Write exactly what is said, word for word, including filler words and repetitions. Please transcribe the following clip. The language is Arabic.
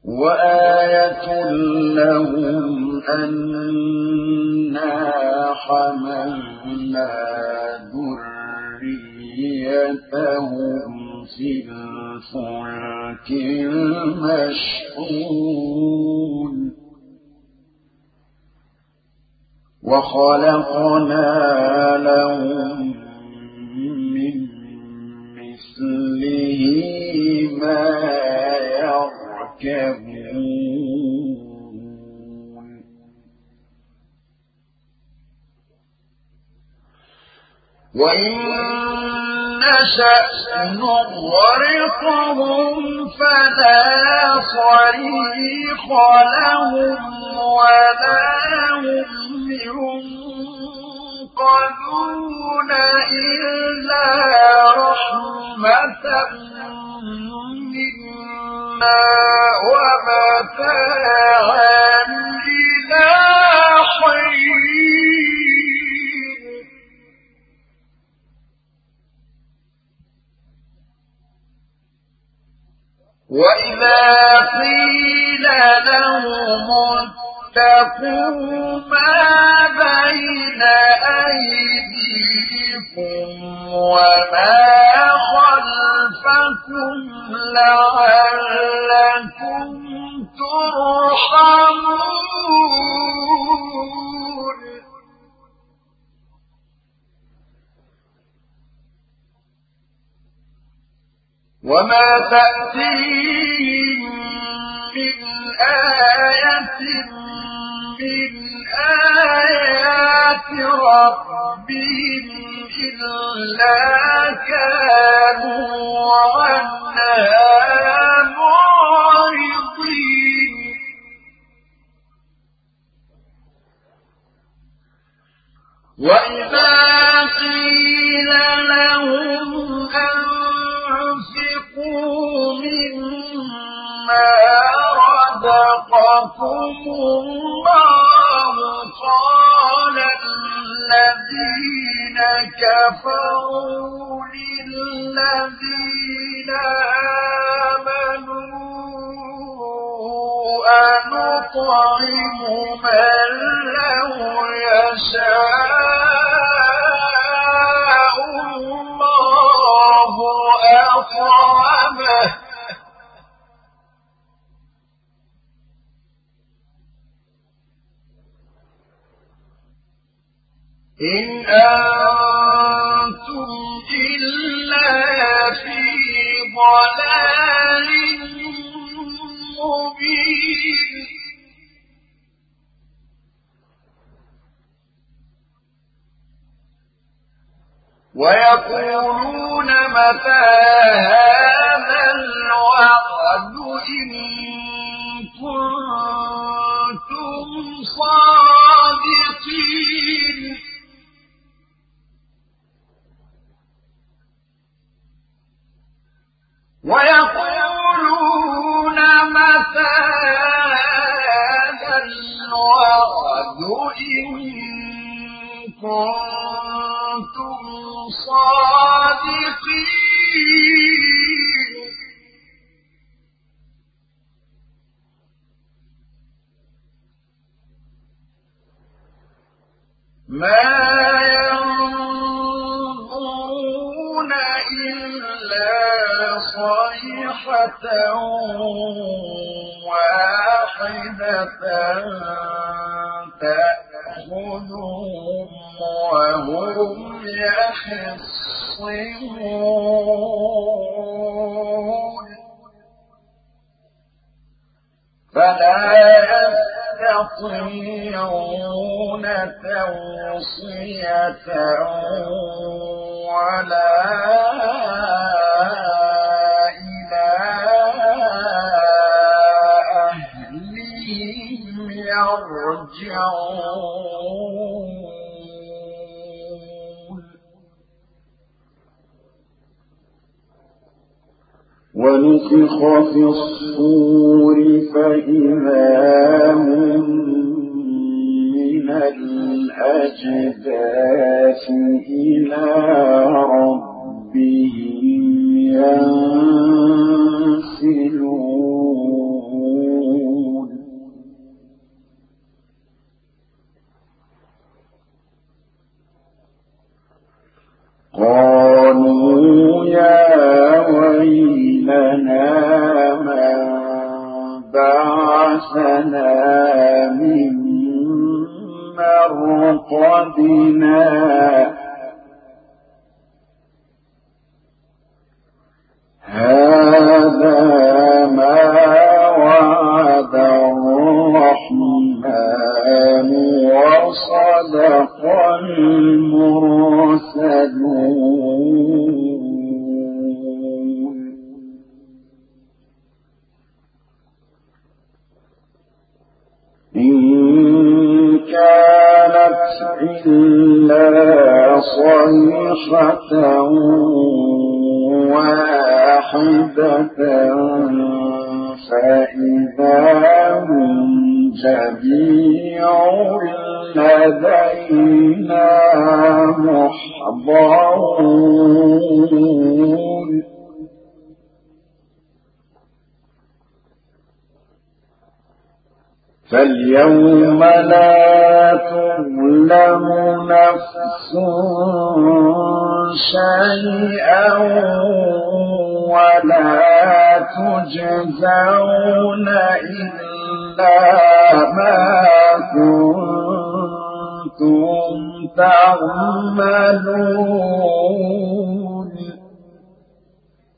وآية لهم أنا حملنا ذريتهم في الفلك المشحون وخلقنا لهم من مثله ما يركبون وإن نشأ نغرقهم فلا صريخ لهم ولا هم ينقذون إلا رحمة منا ومتاعا إلى حين وإذا قيل لهم اتقوا ما بين أيديكم وما خلفكم لعلكم ترحمون وما تأتيهم من آية من آيات ربهم إلا كانوا عنها معرضين وإذا قيل لهم أنفقوا مما رزقكم الله قال الذين كفروا للذين آمنوا أنطعم من لو يشاء الله أطعمه إن أنتم إلا في ضلال مبين ويقولون متى هذا الوعد إن كنتم صادقين ويقولون متى هذا الوعد إن كنتم صادقين ما ينظرون إلا صيحة واحدة تأخذهم وهم يخصمون فلا يستطيعون توصية ولا إلى أهلهم يرجعون ونفخ في الصور فإذا هم من الأجداث إلى ربهم ينسلون بعثنا من مرقدنا هذا ما وعد الرحمن وصدق المرسلون إن كانت إلا صيحة واحدة فإذا هم جميع لدينا محضرون فاليوم لا تظلم نفس شيئا ولا تجزون إلا ما كنتم تعملون